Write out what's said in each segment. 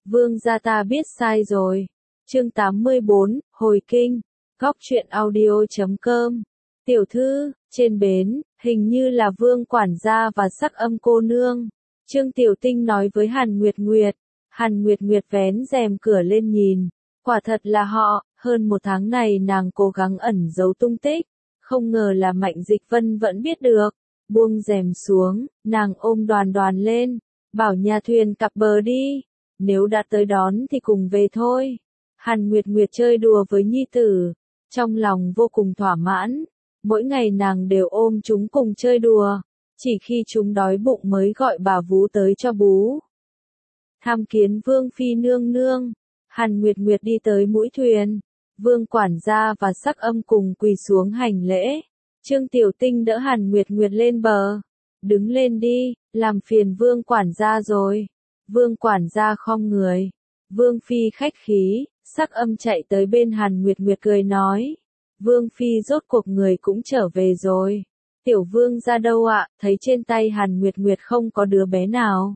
Vương gia ta biết sai rồi. Chương 84, hồi kinh. Góc truyện audio.com. Tiểu thư, trên bến, hình như là Vương quản gia và Sắc Âm cô nương. Trương Tiểu Tinh nói với Hàn Nguyệt Nguyệt. Hàn Nguyệt Nguyệt vén rèm cửa lên nhìn. Quả thật là họ, hơn một tháng này nàng cố gắng ẩn giấu tung tích. Không ngờ là Mạnh Dịch Vân vẫn biết được. Buông rèm xuống, nàng ôm Đoàn Đoàn lên. Bảo nhà thuyền cập bờ đi. Nếu đã tới đón thì cùng về thôi. Hàn Nguyệt Nguyệt chơi đùa với nhi tử. Trong lòng vô cùng thỏa mãn. Mỗi ngày nàng đều ôm chúng cùng chơi đùa. Chỉ khi chúng đói bụng mới gọi bà vú tới cho bú. Tham kiến Vương Phi nương nương. Hàn Nguyệt Nguyệt đi tới mũi thuyền. Vương quản gia và Sắc Âm cùng quỳ xuống hành lễ. Trương Tiểu Tinh đỡ Hàn Nguyệt Nguyệt lên bờ. Đứng lên đi, làm phiền Vương quản gia rồi. Vương quản gia khom người. Vương Phi khách khí, Sắc Âm chạy tới bên Hàn Nguyệt Nguyệt cười nói. Vương Phi rốt cuộc người cũng trở về rồi. Tiểu Vương ra đâu ạ? Thấy trên tay Hàn Nguyệt Nguyệt không có đứa bé nào.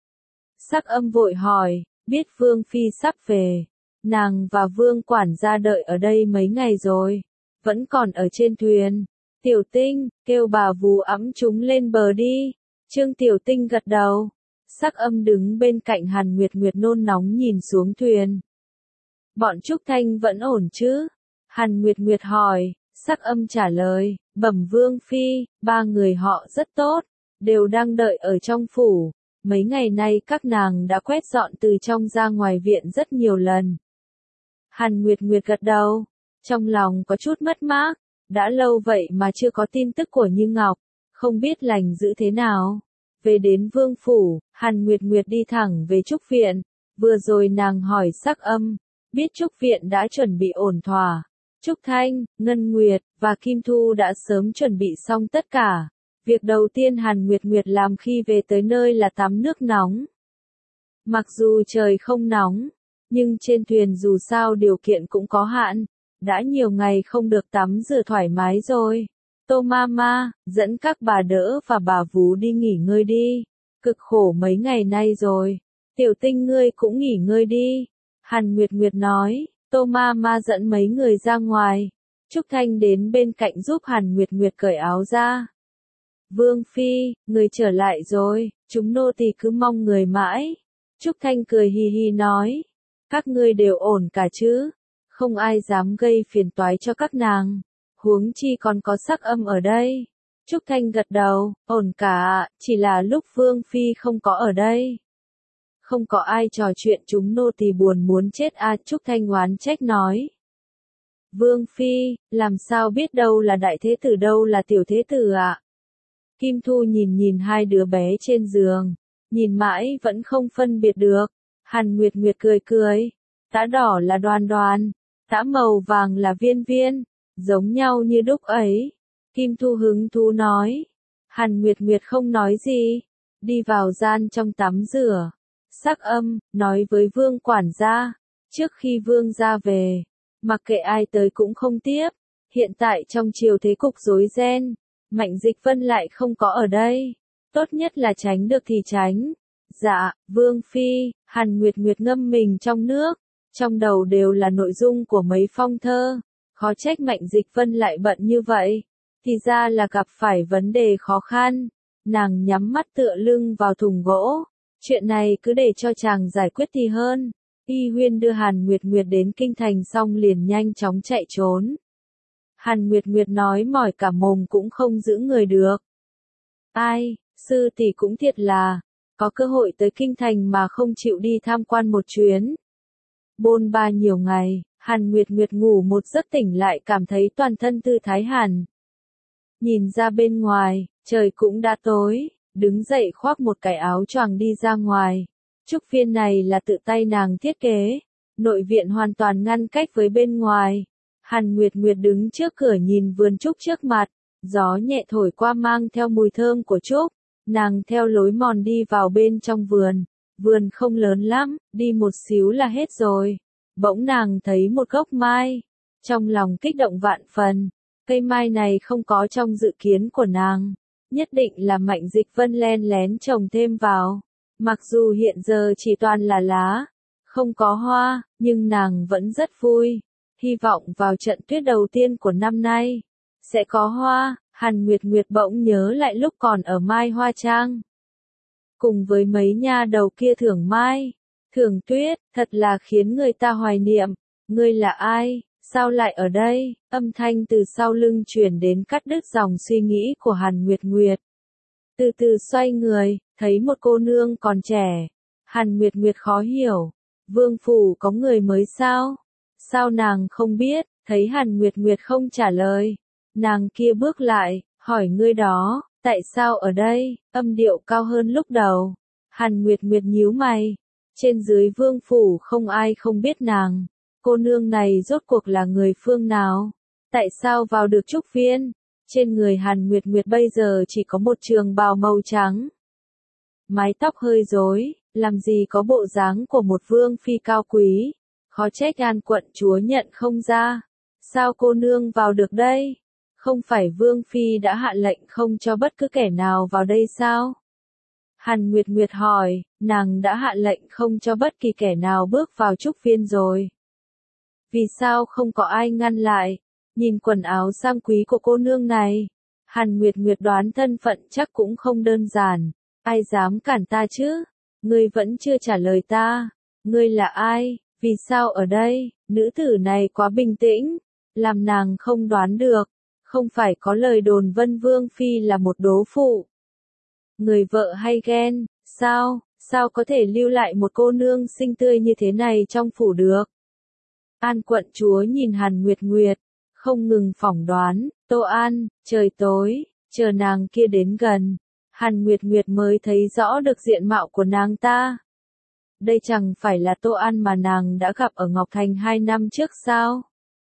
Sắc Âm vội hỏi, biết Vương Phi sắp về. Nàng và Vương quản gia đợi ở đây mấy ngày rồi. Vẫn còn ở trên thuyền. Tiểu Tinh, kêu bà vú ẵm chúng lên bờ đi. Trương Tiểu Tinh gật đầu. Sắc Âm đứng bên cạnh Hàn Nguyệt Nguyệt nôn nóng nhìn xuống thuyền. Bọn Trúc Thanh vẫn ổn chứ? Hàn Nguyệt Nguyệt hỏi. Sắc Âm trả lời, bẩm Vương Phi, ba người họ rất tốt, đều đang đợi ở trong phủ. Mấy ngày nay các nàng đã quét dọn từ trong ra ngoài viện rất nhiều lần. Hàn Nguyệt Nguyệt gật đầu, trong lòng có chút mất mát, đã lâu vậy mà chưa có tin tức của Như Ngọc, không biết lành giữ thế nào. Về đến Vương phủ, Hàn Nguyệt Nguyệt đi thẳng về Trúc viện, vừa rồi nàng hỏi Sắc Âm, biết Trúc viện đã chuẩn bị ổn thỏa. Trúc Thanh, Ngân Nguyệt và Kim Thu đã sớm chuẩn bị xong tất cả. Việc đầu tiên Hàn Nguyệt Nguyệt làm khi về tới nơi là tắm nước nóng. Mặc dù trời không nóng, nhưng trên thuyền dù sao điều kiện cũng có hạn. Đã nhiều ngày không được tắm rửa thoải mái rồi. Tô Mama, dẫn các bà đỡ và bà vú đi nghỉ ngơi đi. Cực khổ mấy ngày nay rồi. Tiểu Tinh ngươi cũng nghỉ ngơi đi. Hàn Nguyệt Nguyệt nói. Tô Mama dẫn mấy người ra ngoài. Trúc Thanh đến bên cạnh giúp Hàn Nguyệt Nguyệt cởi áo ra. Vương Phi, người trở lại rồi, chúng nô tỳ cứ mong người mãi. Trúc Thanh cười hì hì nói. Các ngươi đều ổn cả chứ? Không ai dám gây phiền toái cho các nàng. Huống chi còn có Sắc Âm ở đây. Trúc Thanh gật đầu, ổn cả, chỉ là lúc Vương Phi không có ở đây. Không có ai trò chuyện chúng nô tỳ buồn muốn chết a. Trúc Thanh oán trách nói. Vương Phi, làm sao biết đâu là đại thế tử đâu là tiểu thế tử ạ? Kim Thu nhìn nhìn hai đứa bé trên giường, nhìn mãi vẫn không phân biệt được. Hàn Nguyệt Nguyệt cười cười, tã đỏ là Đoàn Đoàn, tã màu vàng là Viên Viên, giống nhau như đúc ấy. Kim Thu hứng thú nói. Hàn Nguyệt Nguyệt không nói gì, đi vào gian trong tắm rửa. Sắc Âm, nói với Vương quản gia, trước khi Vương gia về, mặc kệ ai tới cũng không tiếp, hiện tại trong triều thế cục rối ren, Mạnh Dịch Vân lại không có ở đây, tốt nhất là tránh được thì tránh. Dạ, Vương Phi. Hàn Nguyệt Nguyệt ngâm mình trong nước, trong đầu đều là nội dung của mấy phong thơ, khó trách Mạnh Dịch Vân lại bận như vậy, thì ra là gặp phải vấn đề khó khăn. Nàng nhắm mắt tựa lưng vào thùng gỗ. Chuyện này cứ để cho chàng giải quyết thì hơn. Y Huyên đưa Hàn Nguyệt Nguyệt đến kinh thành xong liền nhanh chóng chạy trốn. Hàn Nguyệt Nguyệt nói mỏi cả mồm cũng không giữ người được. Ai, sư tỷ cũng thiệt là, có cơ hội tới kinh thành mà không chịu đi tham quan một chuyến. Bôn ba nhiều ngày, Hàn Nguyệt Nguyệt ngủ một giấc tỉnh lại cảm thấy toàn thân thư thái hẳn. Nhìn ra bên ngoài, trời cũng đã tối. Đứng dậy khoác một cái áo choàng đi ra ngoài. Trúc viên này là tự tay nàng thiết kế. Nội viện hoàn toàn ngăn cách với bên ngoài. Hàn Nguyệt Nguyệt đứng trước cửa nhìn vườn trúc trước mặt. Gió nhẹ thổi qua mang theo mùi thơm của trúc. Nàng theo lối mòn đi vào bên trong vườn. Vườn không lớn lắm, đi một xíu là hết rồi. Bỗng nàng thấy một gốc mai. Trong lòng kích động vạn phần. Cây mai này không có trong dự kiến của nàng. Nhất định là Mạnh Dịch Vân len lén trồng thêm vào. Mặc dù hiện giờ chỉ toàn là lá, Không có hoa, nhưng nàng vẫn rất vui. Hy vọng vào trận tuyết đầu tiên của năm nay, sẽ có hoa. Hàn Nguyệt Nguyệt bỗng nhớ lại lúc còn ở Mai Hoa Trang. Cùng với mấy nha đầu kia thưởng mai, thưởng tuyết, thật là khiến người ta hoài niệm. Ngươi là ai? Sao lại ở đây? Âm thanh từ sau lưng truyền đến cắt đứt dòng suy nghĩ của Hàn Nguyệt Nguyệt. Từ từ xoay người, thấy một cô nương còn trẻ. Hàn Nguyệt Nguyệt khó hiểu. Vương phủ có người mới sao? Sao nàng không biết? Thấy Hàn Nguyệt Nguyệt không trả lời. Nàng kia bước lại, hỏi ngươi đó, tại sao ở đây? Âm điệu cao hơn lúc đầu. Hàn Nguyệt Nguyệt nhíu mày. Trên dưới vương phủ không ai không biết nàng. Cô nương này rốt cuộc là người phương nào? Tại sao vào được trúc viên? Trên người Hàn Nguyệt Nguyệt bây giờ chỉ có một trường bào màu trắng. Mái tóc hơi rối, làm gì có bộ dáng của một vương phi cao quý. Khó trách An quận chúa nhận không ra. Sao cô nương vào được đây? Không phải vương phi đã hạ lệnh không cho bất cứ kẻ nào vào đây sao? Hàn Nguyệt Nguyệt hỏi, nàng đã hạ lệnh không cho bất kỳ kẻ nào bước vào trúc viên rồi. Vì sao không có ai ngăn lại? Nhìn quần áo sang quý của cô nương này, Hàn Nguyệt Nguyệt đoán thân phận chắc cũng không đơn giản. Ai dám cản ta chứ? Ngươi vẫn chưa trả lời ta. Ngươi là ai? Vì sao ở đây? Nữ tử này quá bình tĩnh, làm nàng không đoán được. Không phải có lời đồn Vân Vương Phi là một đố phụ. Người vợ hay ghen, sao? Sao có thể lưu lại một cô nương xinh tươi như thế này trong phủ được? An quận chúa nhìn Hàn Nguyệt Nguyệt, không ngừng phỏng đoán. Tô An, trời tối, chờ nàng kia đến gần. Hàn Nguyệt Nguyệt mới thấy rõ được diện mạo của nàng ta. Đây chẳng phải là Tô An mà nàng đã gặp ở Ngọc Thành 2 năm trước sao?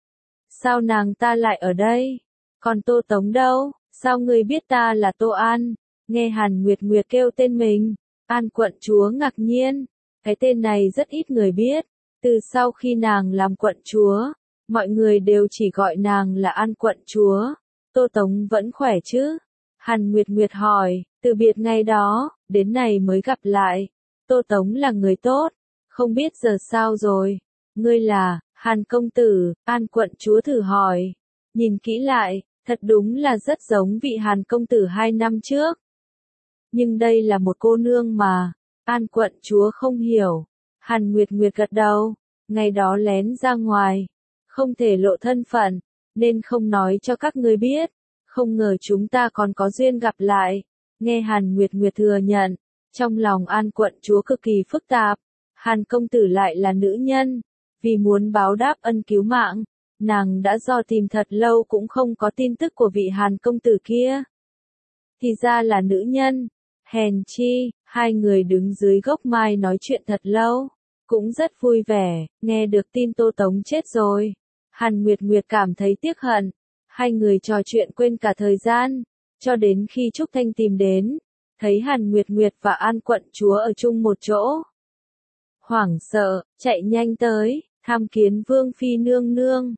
Sao nàng ta lại ở đây? Còn Tô Tống đâu? Sao ngươi biết ta là Tô An? Nghe Hàn Nguyệt Nguyệt kêu tên mình, An quận chúa ngạc nhiên. Cái tên này rất ít người biết. Từ sau khi nàng làm quận chúa, mọi người đều chỉ gọi nàng là An quận chúa. Tô Tống vẫn khỏe chứ? Hàn Nguyệt Nguyệt hỏi, từ biệt ngày đó, đến này mới gặp lại. Tô Tống là người tốt, không biết giờ sao rồi. Ngươi là, Hàn công tử, An quận chúa thử hỏi. Nhìn kỹ lại, thật đúng là rất giống vị Hàn công tử 2 năm trước. Nhưng đây là một cô nương mà, An quận chúa không hiểu. Hàn Nguyệt Nguyệt gật đầu, ngày đó lén ra ngoài, không thể lộ thân phận, nên không nói cho các ngươi biết. Không ngờ chúng ta còn có duyên gặp lại. Nghe Hàn Nguyệt Nguyệt thừa nhận, trong lòng An quận chúa cực kỳ phức tạp. Hàn công tử lại là nữ nhân, vì muốn báo đáp ân cứu mạng, nàng đã dò tìm thật lâu cũng không có tin tức của vị Hàn công tử kia. Thì ra là nữ nhân, hèn chi. Hai người đứng dưới gốc mai nói chuyện thật lâu, cũng rất vui vẻ. Nghe được tin Tô Tống chết rồi, Hàn Nguyệt Nguyệt cảm thấy tiếc hận. Hai người trò chuyện quên cả thời gian, cho đến khi Trúc Thanh tìm đến, thấy Hàn Nguyệt Nguyệt và An quận chúa ở chung một chỗ. Hoảng sợ, chạy nhanh tới, tham kiến Vương Phi nương nương.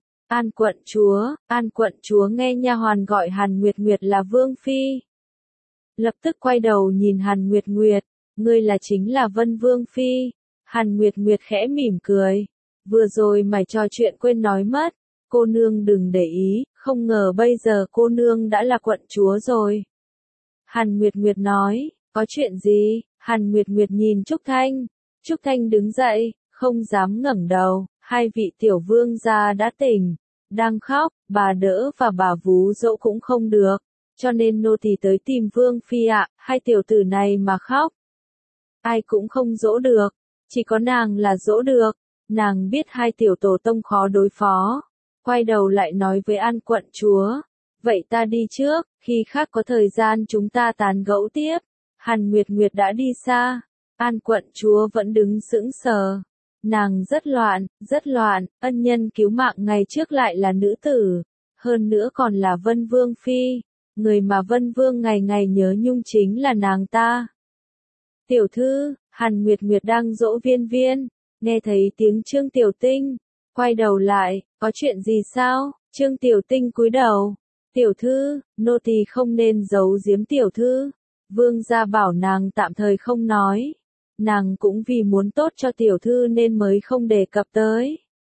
An quận chúa nghe nha hoàn gọi Hàn Nguyệt Nguyệt là Vương Phi. Lập tức quay đầu nhìn Hàn Nguyệt Nguyệt, ngươi là chính là Vân Vương Phi. Hàn Nguyệt Nguyệt khẽ mỉm cười, vừa rồi mày trò chuyện quên nói mất. Cô nương đừng để ý, không ngờ bây giờ cô nương đã là quận chúa rồi. Hàn Nguyệt Nguyệt nói, có chuyện gì? Hàn Nguyệt Nguyệt nhìn Trúc Thanh. Trúc Thanh đứng dậy, không dám ngẩng đầu. Hai vị tiểu vương gia đã tỉnh, đang khóc, bà đỡ và bà vú dỗ cũng không được, cho nên nô tỳ tới tìm Vương Phi ạ. Hai tiểu tử này mà khóc, ai cũng không dỗ được, chỉ có nàng là dỗ được. Nàng biết hai tiểu tổ tông khó đối phó. Quay đầu lại nói với An quận chúa, vậy ta đi trước, khi khác có thời gian chúng ta tán gẫu tiếp. Hàn Nguyệt Nguyệt đã đi xa, An quận chúa vẫn đứng sững sờ. Nàng rất loạn, ân nhân cứu mạng ngày trước lại là nữ tử, hơn nữa còn là Vân Vương Phi, người mà Vân Vương ngày ngày nhớ nhung chính là nàng ta. Tiểu thư, Hàn Nguyệt Nguyệt đang dỗ Viên Viên, nghe thấy tiếng Trương Tiểu Tinh, quay đầu lại, có chuyện gì sao? Trương Tiểu Tinh cúi đầu, tiểu thư, nô tỳ không nên giấu giếm tiểu thư, vương gia bảo nàng tạm thời không nói. nàng cũng vì muốn tốt cho tiểu thư nên mới không đề cập tới.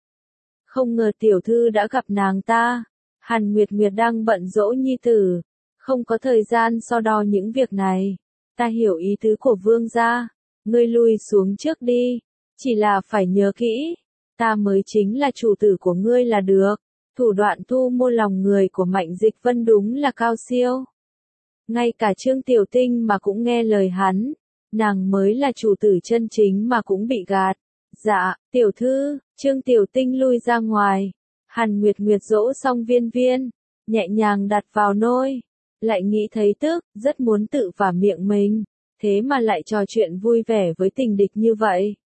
Không ngờ tiểu thư đã gặp nàng ta. Hàn Nguyệt Nguyệt đang bận dỗ nhi tử, không có thời gian so đo những việc này. Ta hiểu ý tứ của vương gia, ngươi lui xuống trước đi, chỉ là phải nhớ kỹ, ta mới chính là chủ tử của ngươi là được. Thủ đoạn thu mua lòng người của Mạnh Dịch Vân đúng là cao siêu. Ngay cả Trương Tiểu Tinh mà cũng nghe lời hắn, nàng mới là chủ tử chân chính mà cũng bị gạt. Dạ, tiểu thư, Trương Tiểu Tinh lui ra ngoài. Hàn Nguyệt Nguyệt dỗ xong Viên Viên, nhẹ nhàng đặt vào nôi, lại nghĩ thấy tức, rất muốn tự vả miệng mình, thế mà lại trò chuyện vui vẻ với tình địch như vậy.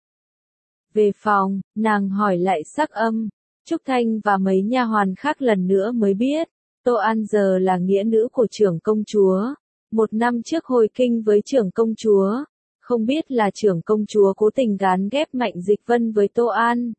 Về phòng, nàng hỏi lại Sắc Âm, Trúc Thanh và mấy nha hoàn khác lần nữa mới biết, Tô An giờ là nghĩa nữ của trưởng công chúa. 1 năm trước hồi kinh với trưởng công chúa, không biết là trưởng công chúa cố tình gán ghép Mạnh Dịch Vân với Tô An,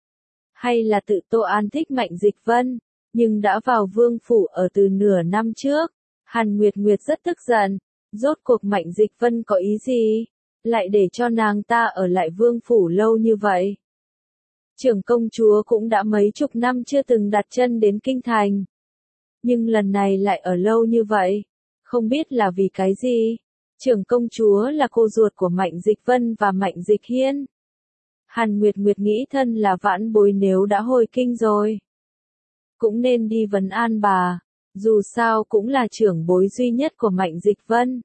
hay là tự Tô An thích Mạnh Dịch Vân, nhưng đã vào vương phủ ở từ nửa năm trước. Hàn Nguyệt Nguyệt rất tức giận, rốt cuộc Mạnh Dịch Vân có ý gì, lại để cho nàng ta ở lại vương phủ lâu như vậy. Trưởng công chúa cũng đã mấy chục năm chưa từng đặt chân đến kinh thành, nhưng lần này lại ở lâu như vậy, không biết là vì cái gì. Trưởng công chúa là cô ruột của Mạnh Dịch Vân và Mạnh Dịch Hiên. Hàn Nguyệt Nguyệt nghĩ thân là vãn bối nếu đã hồi kinh rồi, cũng nên đi vấn an bà, dù sao cũng là trưởng bối duy nhất của Mạnh Dịch Vân.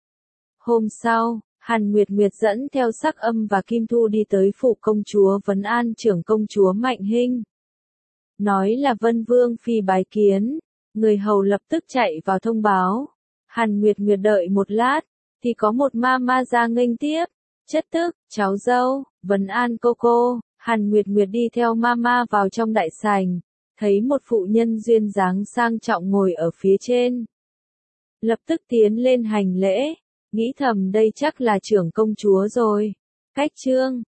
Hôm sau, Hàn Nguyệt Nguyệt dẫn theo Sắc Âm và Kim Thu đi tới phủ công chúa vấn an trưởng công chúa Mạnh Hinh. Nói là Vân Vương phi bái kiến, người hầu lập tức chạy vào thông báo. Hàn Nguyệt Nguyệt đợi một lát, thì có một ma ra nghênh tiếp. Chất tức, cháu dâu, vấn an cô. Hàn Nguyệt Nguyệt đi theo ma vào trong đại sảnh, thấy một phụ nhân duyên dáng sang trọng ngồi ở phía trên. Lập tức tiến lên hành lễ, nghĩ thầm đây chắc là trưởng công chúa rồi. Cách trương,